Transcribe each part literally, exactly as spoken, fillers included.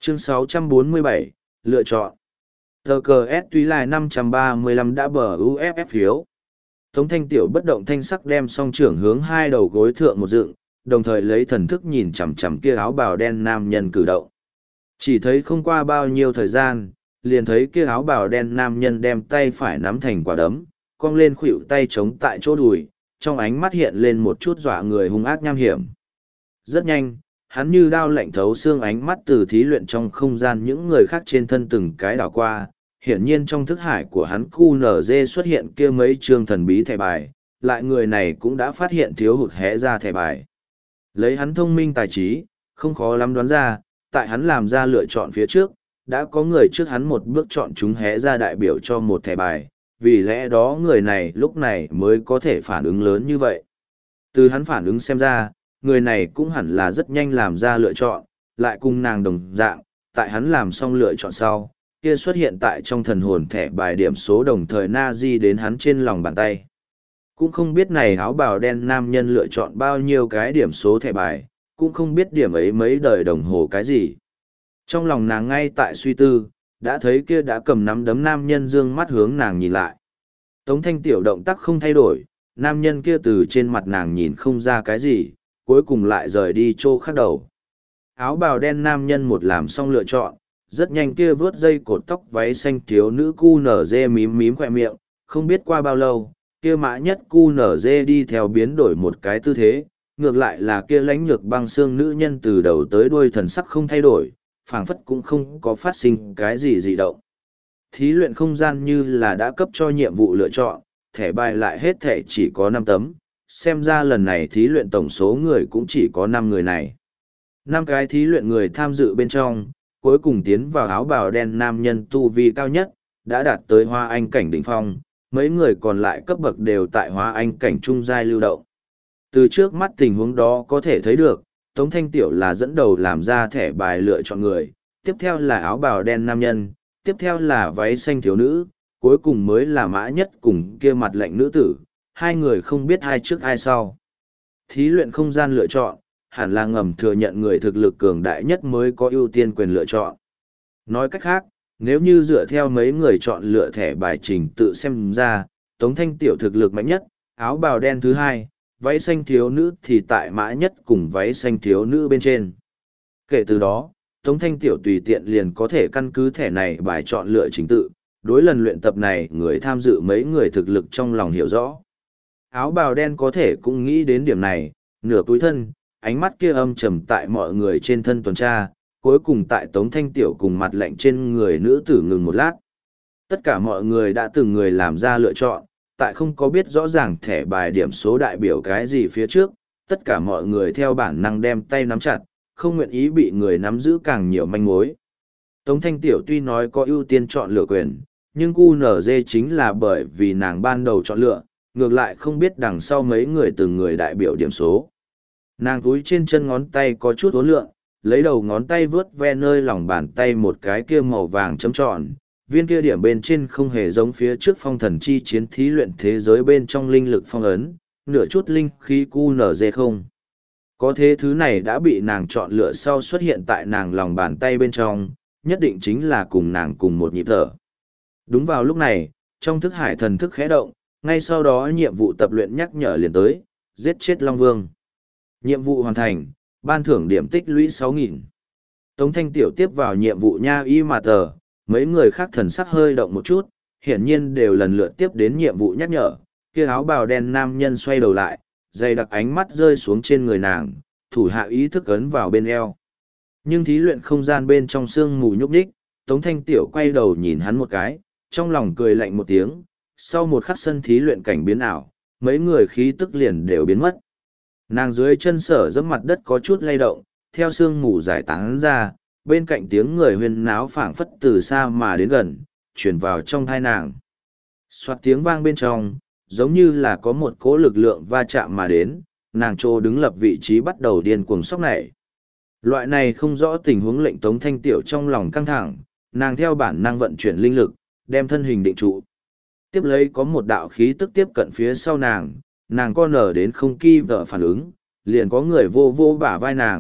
Chương sáu trăm bốn mươi bảy, lựa chọn. Tờ cờ S tuy lại năm trăm ba mươi lăm đã bờ u ép ép phiếu. Tống Thanh Tiểu bất động thanh sắc đem song trưởng hướng hai đầu gối thượng một dựng, đồng thời lấy thần thức nhìn chằm chằm kia áo bào đen nam nhân cử động. Chỉ thấy không qua bao nhiêu thời gian, liền thấy kia áo bào đen nam nhân đem tay phải nắm thành quả đấm, cong lên khuỷu tay chống tại chỗ đùi, trong ánh mắt hiện lên một chút dọa người hung ác nham hiểm. Rất nhanh, hắn như đao lạnh thấu xương ánh mắt từ thí luyện trong không gian những người khác trên thân từng cái đảo qua. Hiển nhiên trong thức hải của hắn cu nở dê xuất hiện kia mấy chương thần bí thẻ bài, lại người này cũng đã phát hiện thiếu hụt hẽ ra thẻ bài. Lấy hắn thông minh tài trí, không khó lắm đoán ra, tại hắn làm ra lựa chọn phía trước, đã có người trước hắn một bước chọn chúng hẽ ra đại biểu cho một thẻ bài, vì lẽ đó người này lúc này mới có thể phản ứng lớn như vậy. Từ hắn phản ứng xem ra, người này cũng hẳn là rất nhanh làm ra lựa chọn, lại cùng nàng đồng dạng, tại hắn làm xong lựa chọn sau, kia xuất hiện tại trong thần hồn thẻ bài điểm số đồng thời na di đến hắn trên lòng bàn tay. Cũng không biết này áo bào đen nam nhân lựa chọn bao nhiêu cái điểm số thẻ bài, cũng không biết điểm ấy mấy đời đồng hồ cái gì. Trong lòng nàng ngay tại suy tư, đã thấy kia đã cầm nắm đấm nam nhân dương mắt hướng nàng nhìn lại. Tống Thanh Tiểu động tác không thay đổi, nam nhân kia từ trên mặt nàng nhìn không ra cái gì, cuối cùng lại rời đi chỗ khác đầu. Áo bào đen nam nhân một làm xong lựa chọn, rất nhanh kia vướt dây cột tóc váy xanh thiếu nữ cu nở dê mím mím khỏe miệng, không biết qua bao lâu, kia mã nhất cu nở dê đi theo biến đổi một cái tư thế, ngược lại là kia lãnh nhược băng xương nữ nhân từ đầu tới đuôi thần sắc không thay đổi, phảng phất cũng không có phát sinh cái gì dị động. Thí luyện không gian như là đã cấp cho nhiệm vụ lựa chọn, thẻ bài lại hết thẻ chỉ có năm tấm, xem ra lần này thí luyện tổng số người cũng chỉ có năm người này. Năm cái thí luyện người tham dự bên trong, cuối cùng tiến vào áo bào đen nam nhân tu vi cao nhất, đã đạt tới hoa anh cảnh đỉnh phong, mấy người còn lại cấp bậc đều tại hoa anh cảnh trung giai lưu động. Từ trước mắt tình huống đó có thể thấy được, Tống Thanh Tiểu là dẫn đầu làm ra thẻ bài lựa chọn người, tiếp theo là áo bào đen nam nhân, tiếp theo là váy xanh thiếu nữ, cuối cùng mới là mã nhất cùng kia mặt lạnh nữ tử, hai người không biết ai trước ai sau. Thí luyện không gian lựa chọn, hẳn là ngầm thừa nhận người thực lực cường đại nhất mới có ưu tiên quyền lựa chọn. Nói cách khác, nếu như dựa theo mấy người chọn lựa thẻ bài trình tự xem ra, Tống Thanh Tiểu thực lực mạnh nhất, áo bào đen thứ hai, váy xanh thiếu nữ thì tại mã nhất cùng váy xanh thiếu nữ bên trên. Kể từ đó, Tống Thanh Tiểu tùy tiện liền có thể căn cứ thẻ này bài chọn lựa trình tự, đối lần luyện tập này người tham dự mấy người thực lực trong lòng hiểu rõ. Áo bào đen có thể cũng nghĩ đến điểm này, nửa túi thân, ánh mắt kia âm trầm tại mọi người trên thân tuần tra, cuối cùng tại Tống Thanh Tiểu cùng mặt lạnh trên người nữ tử ngừng một lát. Tất cả mọi người đã từng người làm ra lựa chọn, tại không có biết rõ ràng thẻ bài điểm số đại biểu cái gì phía trước, tất cả mọi người theo bản năng đem tay nắm chặt, không nguyện ý bị người nắm giữ càng nhiều manh mối. Tống Thanh Tiểu tuy nói có ưu tiên chọn lựa quyền, nhưng cu nở dê chính là bởi vì nàng ban đầu chọn lựa, ngược lại không biết đằng sau mấy người từng người đại biểu điểm số. Nàng túi trên chân ngón tay có chút uốn lượn, lấy đầu ngón tay vướt ve nơi lòng bàn tay một cái kia màu vàng chấm tròn, viên kia điểm bên trên không hề giống phía trước phong thần chi chiến thí luyện thế giới bên trong linh lực phong ấn, nửa chút linh khí cu nở dê không. Có thế thứ này đã bị nàng chọn lựa sau xuất hiện tại nàng lòng bàn tay bên trong, nhất định chính là cùng nàng cùng một nhịp thở. Đúng vào lúc này, trong thức hải thần thức khẽ động, ngay sau đó nhiệm vụ tập luyện nhắc nhở liền tới, giết chết Long Vương. Nhiệm vụ hoàn thành, ban thưởng điểm tích lũy sáu nghìn. Tống Thanh Tiểu tiếp vào nhiệm vụ nha y mà tờ, mấy người khác thần sắc hơi động một chút, hiển nhiên đều lần lượt tiếp đến nhiệm vụ nhắc nhở, kia áo bào đen nam nhân xoay đầu lại, dày đặc ánh mắt rơi xuống trên người nàng, thủ hạ ý thức ấn vào bên eo. Nhưng thí luyện không gian bên trong sương mù nhúc nhích, Tống Thanh Tiểu quay đầu nhìn hắn một cái, trong lòng cười lạnh một tiếng, sau một khắc sân thí luyện cảnh biến ảo, mấy người khí tức liền đều biến mất. Nàng dưới chân sở dẫm mặt đất có chút lay động, theo sương mù giải tán ra, bên cạnh tiếng người huyên náo phảng phất từ xa mà đến gần, truyền vào trong thai nàng. Xoạt tiếng vang bên trong, giống như là có một cỗ lực lượng va chạm mà đến, nàng trô đứng lập vị trí bắt đầu điên cuồng sốc nảy. Loại này không rõ tình huống lệnh Tống Thanh Tiểu trong lòng căng thẳng, nàng theo bản năng vận chuyển linh lực, đem thân hình định trụ. Tiếp lấy có một đạo khí tức tiếp cận phía sau nàng, nàng co nở đến không kỳ vợ phản ứng, liền có người vô vô bả vai nàng,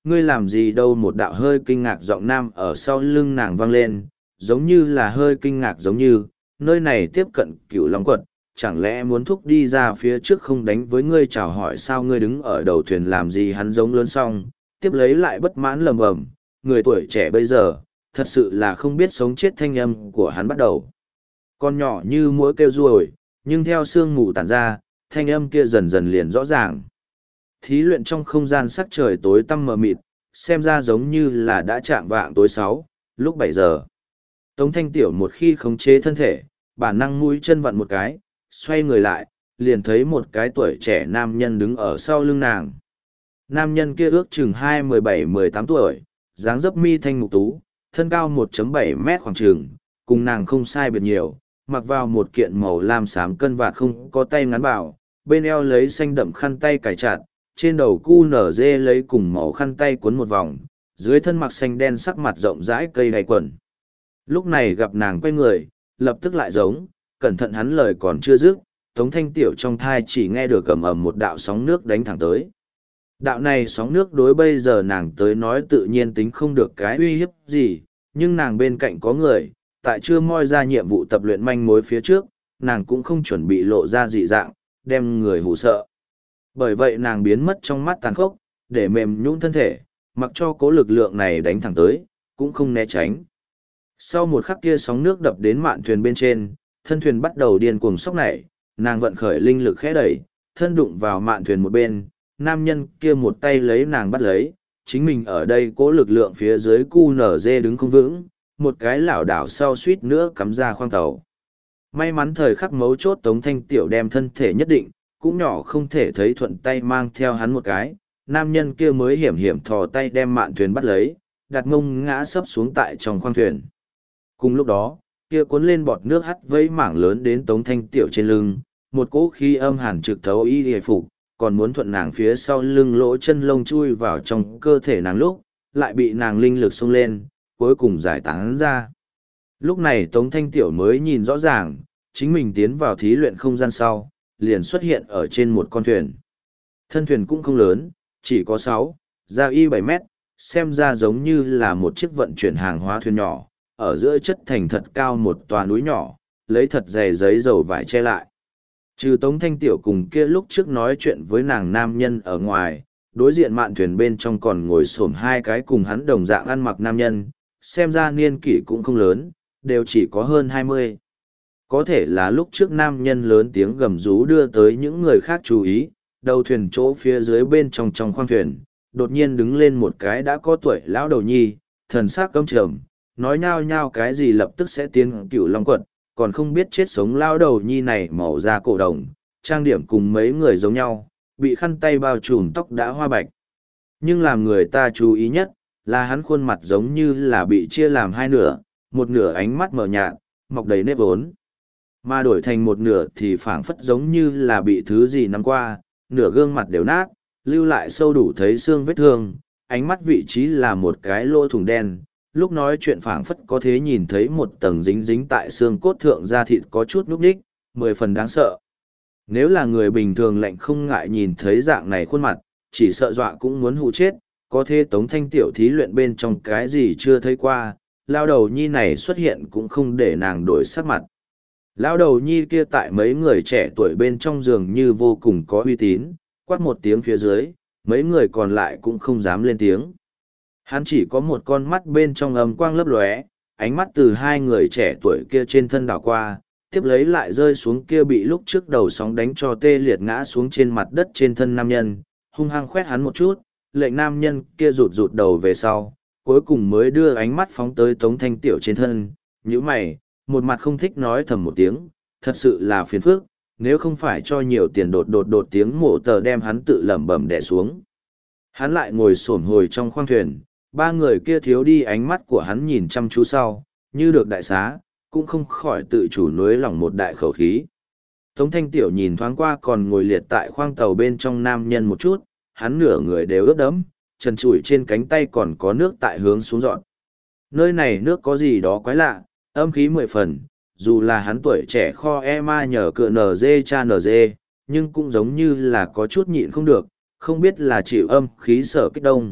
Ngươi làm gì đâu, một đạo hơi kinh ngạc giọng nam ở sau lưng nàng vang lên, giống như là hơi kinh ngạc giống như, nơi này tiếp cận Cửu Long quật, chẳng lẽ muốn thúc đi ra phía trước không đánh với ngươi chào hỏi sao, ngươi đứng ở đầu thuyền làm gì, hắn giống lớn xong, tiếp lấy lại bất mãn lầm bầm, người tuổi trẻ bây giờ, thật sự là không biết sống chết. Thanh âm của hắn bắt đầu. Con nhỏ như mũi kêu ruồi, nhưng theo sương mù tản ra, thanh âm kia dần dần liền rõ ràng. Thí luyện trong không gian sắc trời tối tăm mờ mịt, xem ra giống như là đã chạm vạng tối sáu, lúc bảy giờ. Tống Thanh Tiểu một khi khống chế thân thể, bản năng mũi chân vặn một cái, xoay người lại, liền thấy một cái tuổi trẻ nam nhân đứng ở sau lưng nàng. Nam nhân kia ước chừng hai mười bảy mười tám tuổi, dáng dấp mi thanh mục tú, thân cao một phẩy bảy mét khoảng chừng, cùng nàng không sai biệt nhiều, mặc vào một kiện màu lam xám cân vạt không có tay ngắn bảo, bên eo lấy xanh đậm khăn tay cài chặt, trên đầu cu nở dê lấy cùng màu khăn tay cuốn một vòng, dưới thân mặc xanh đen sắc mặt rộng rãi cây đầy quần. Lúc này gặp nàng quay người, lập tức lại giống, cẩn thận hắn lời còn chưa dứt, Tống Thanh Tiểu trong thai chỉ nghe được ầm ầm một đạo sóng nước đánh thẳng tới. Đạo này sóng nước đối bây giờ nàng tới nói tự nhiên tính không được cái uy hiếp gì, nhưng nàng bên cạnh có người, tại chưa moi ra nhiệm vụ tập luyện manh mối phía trước, nàng cũng không chuẩn bị lộ ra dị dạng, đem người hù sợ. Bởi vậy nàng biến mất trong mắt tàn khốc, để mềm nhũn thân thể, mặc cho cố lực lượng này đánh thẳng tới, cũng không né tránh. Sau một khắc kia sóng nước đập đến mạn thuyền bên trên, thân thuyền bắt đầu điên cuồng sốc nảy, nàng vận khởi linh lực khẽ đẩy, thân đụng vào mạn thuyền một bên, nam nhân kia một tay lấy nàng bắt lấy, chính mình ở đây cố lực lượng phía dưới cu nở dê đứng không vững, một cái lảo đảo sau suýt nữa cắm ra khoang tàu. May mắn thời khắc mấu chốt Tống Thanh Tiểu đem thân thể nhất định, cũng nhỏ không thể thấy thuận tay mang theo hắn một cái, nam nhân kia mới hiểm hiểm thò tay đem mạn thuyền bắt lấy, đặt mông ngã sấp xuống tại trong khoang thuyền. Cùng lúc đó, kia cuốn lên bọt nước hắt vây mảng lớn đến Tống Thanh Tiểu trên lưng, một cỗ khí âm hàn trực thấu y hề phục, còn muốn thuận nàng phía sau lưng lỗ chân lông chui vào trong cơ thể nàng lúc, lại bị nàng linh lực xông lên, cuối cùng giải tán ra. Lúc này Tống Thanh Tiểu mới nhìn rõ ràng, chính mình tiến vào thí luyện không gian sau, liền xuất hiện ở trên một con thuyền. Thân thuyền cũng không lớn, chỉ có sáu, ra y bảy mét, xem ra giống như là một chiếc vận chuyển hàng hóa thuyền nhỏ, ở giữa chất thành thật cao một tòa núi nhỏ, lấy thật dày giấy dầu vải che lại. Trừ Tống Thanh Tiểu cùng kia lúc trước nói chuyện với nàng nam nhân ở ngoài, đối diện mạn thuyền bên trong còn ngồi xổm hai cái cùng hắn đồng dạng ăn mặc nam nhân, xem ra niên kỷ cũng không lớn, đều chỉ có hơn hai mươi. Có thể là lúc trước nam nhân lớn tiếng gầm rú đưa tới những người khác chú ý, đầu thuyền chỗ phía dưới bên trong trong khoang thuyền, đột nhiên đứng lên một cái đã có tuổi lão đầu nhi, thần sắc căm trầm, nói nhao nhao cái gì lập tức sẽ tiến Cửu Long quật, còn không biết chết sống lao đầu nhi này màu da cổ đồng, trang điểm cùng mấy người giống nhau, bị khăn tay bao trùm tóc đã hoa bạch. Nhưng làm người ta chú ý nhất, là hắn khuôn mặt giống như là bị chia làm hai nửa, một nửa ánh mắt mờ nhạt, mọc đầy nếp vốn. Mà đổi thành một nửa thì phảng phất giống như là bị thứ gì nắm qua, nửa gương mặt đều nát, lưu lại sâu đủ thấy xương vết thương, ánh mắt vị trí là một cái lỗ thủng đen. Lúc nói chuyện phảng phất có thể nhìn thấy một tầng dính dính tại xương cốt thượng da thịt có chút núc ních, mười phần đáng sợ. Nếu là người bình thường lạnh không ngại nhìn thấy dạng này khuôn mặt, chỉ sợ dọa cũng muốn hụ chết, có thể Tống Thanh Tiểu thí luyện bên trong cái gì chưa thấy qua, lao đầu nhi này xuất hiện cũng không để nàng đổi sắc mặt. Lao đầu nhi kia tại mấy người trẻ tuổi bên trong giường như vô cùng có uy tín, quát một tiếng phía dưới, mấy người còn lại cũng không dám lên tiếng. Hắn chỉ có một con mắt bên trong âm quang lấp lóe, ánh mắt từ hai người trẻ tuổi kia trên thân đảo qua, tiếp lấy lại rơi xuống kia bị lúc trước đầu sóng đánh cho tê liệt ngã xuống trên mặt đất trên thân nam nhân, hung hăng khoét hắn một chút, lệnh nam nhân kia rụt rụt đầu về sau, cuối cùng mới đưa ánh mắt phóng tới Tống Thanh Tiểu trên thân, nhíu mày, một mặt không thích nói thầm một tiếng, thật sự là phiền phức, nếu không phải cho nhiều tiền đột đột đột tiếng mổ tờ đem hắn tự lẩm bẩm đè xuống. Hắn lại ngồi xổm hồi trong khoang thuyền, ba người kia thiếu đi ánh mắt của hắn nhìn chăm chú sau, như được đại xá, cũng không khỏi tự chủ nuối lòng một đại khẩu khí. Tống Thanh Tiểu nhìn thoáng qua còn ngồi liệt tại khoang tàu bên trong nam nhân một chút, hắn nửa người đều ướt đẫm, trần trụi trên cánh tay còn có nước tại hướng xuống dọn. Nơi này nước có gì đó quái lạ, âm khí mười phần, dù là hắn tuổi trẻ kho e ma nhờ cựa nờ dê cha nờ dê, nhưng cũng giống như là có chút nhịn không được, không biết là chịu âm khí sở kích đông,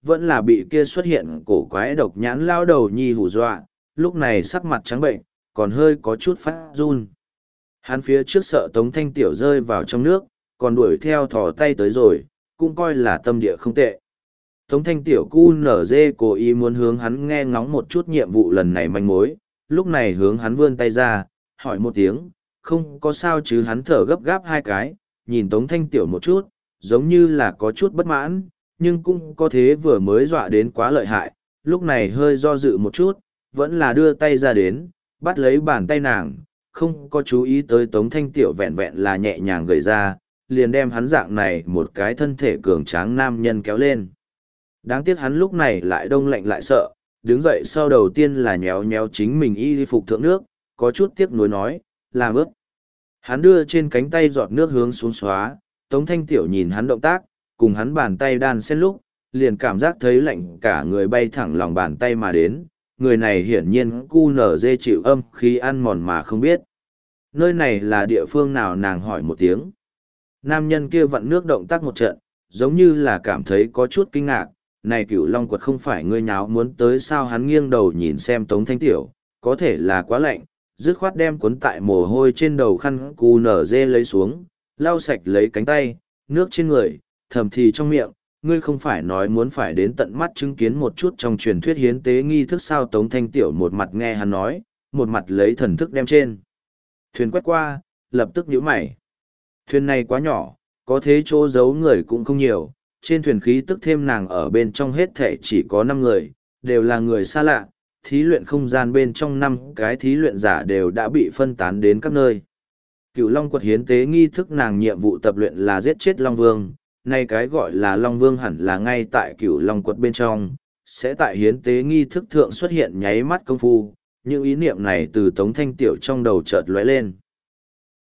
vẫn là bị kia xuất hiện cổ quái độc nhãn lao đầu nhi hù dọa, lúc này sắc mặt trắng bệnh, còn hơi có chút phát run. Hắn phía trước sợ Tống Thanh Tiểu rơi vào trong nước, còn đuổi theo thò tay tới rồi, cũng coi là tâm địa không tệ. Tống Thanh Tiểu cu nở dê cố ý muốn hướng hắn nghe ngóng một chút nhiệm vụ lần này manh mối, lúc này hướng hắn vươn tay ra, hỏi một tiếng, không có sao chứ. Hắn thở gấp gáp hai cái, nhìn Tống Thanh Tiểu một chút, giống như là có chút bất mãn, nhưng cũng có thế vừa mới dọa đến quá lợi hại, lúc này hơi do dự một chút, vẫn là đưa tay ra đến, bắt lấy bàn tay nàng, không có chú ý tới Tống Thanh Tiểu vẹn vẹn là nhẹ nhàng gầy ra, liền đem hắn dạng này một cái thân thể cường tráng nam nhân kéo lên. Đáng tiếc hắn lúc này lại đông lạnh lại sợ, đứng dậy sau đầu tiên là nhéo nhéo chính mình y phục thượng nước, có chút tiếc nuối nói, làm ướt. Hắn đưa trên cánh tay giọt nước hướng xuống xóa, Tống Thanh Tiểu nhìn hắn động tác, cùng hắn bàn tay đan xen lúc, liền cảm giác thấy lạnh cả người bay thẳng lòng bàn tay mà đến, người này hiển nhiên cu nở dê chịu âm khi ăn mòn mà không biết. Nơi này là địa phương nào, nàng hỏi một tiếng. Nam nhân kia vặn nước động tác một trận, giống như là cảm thấy có chút kinh ngạc, này Cửu Long Quật không phải ngươi nháo muốn tới sao? Hắn nghiêng đầu nhìn xem Tống Thanh Tiểu, có thể là quá lạnh, dứt khoát đem cuốn tại mồ hôi trên đầu khăn cu nở dê lấy xuống, lau sạch lấy cánh tay, nước trên người, thầm thì trong miệng, ngươi không phải nói muốn phải đến tận mắt chứng kiến một chút trong truyền thuyết hiến tế nghi thức sao? Tống Thanh Tiểu một mặt nghe hắn nói, một mặt lấy thần thức đem trên thuyền quét qua, lập tức nhíu mày. Thuyền này quá nhỏ, có thế chỗ giấu người cũng không nhiều, trên thuyền khí tức thêm nàng ở bên trong hết thể chỉ có năm người, đều là người xa lạ, thí luyện không gian bên trong năm cái thí luyện giả đều đã bị phân tán đến các nơi. Cửu Long Quật hiến tế nghi thức, nàng nhiệm vụ tập luyện là giết chết Long Vương, nay cái gọi là Long Vương hẳn là ngay tại Cửu Long Quật bên trong, sẽ tại hiến tế nghi thức thượng xuất hiện nháy mắt công phu, những ý niệm này từ Tống Thanh Tiểu trong đầu chợt lóe lên.